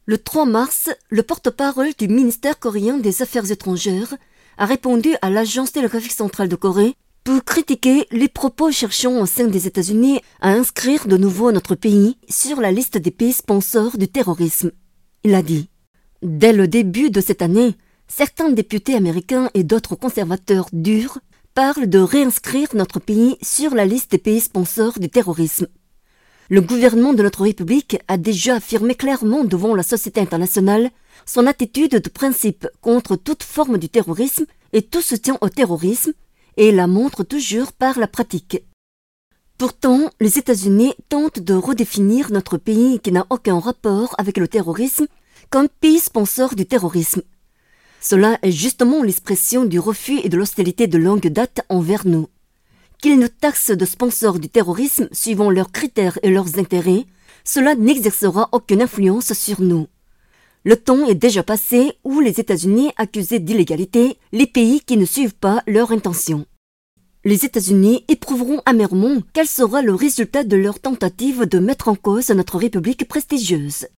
Le 3 mars, le porte-parole du ministère coréen des Affaires étrangères a répondu à l'Agence télégraphique centrale de Corée pour critiquer les propos cherchant au sein des États-Unis à inscrire de nouveau notre pays sur la liste des pays sponsors du terrorisme. Il a dit « Dès le début de cette année, certains députés américains et d'autres conservateurs durs parlent de réinscrire notre pays sur la liste des pays sponsors du terrorisme. Le gouvernement de notre République a déjà affirmé clairement devant la société internationale son attitude de principe contre toute forme du terrorisme et tout soutien au terrorisme, et la montre toujours par la pratique. Pourtant, les États-Unis tentent de redéfinir notre pays qui n'a aucun rapport avec le terrorisme comme pays sponsor du terrorisme. Cela est justement l'expression du refus et de l'hostilité de longue date envers nous. Qu'ils nous taxent de sponsors du terrorisme suivant leurs critères et leurs intérêts, cela n'exercera aucune influence sur nous. Le temps est déjà passé où les États-Unis accusaient d'illégalité les pays qui ne suivent pas leurs intentions. Les États-Unis éprouveront amèrement quel sera le résultat de leur tentative de mettre en cause notre République prestigieuse.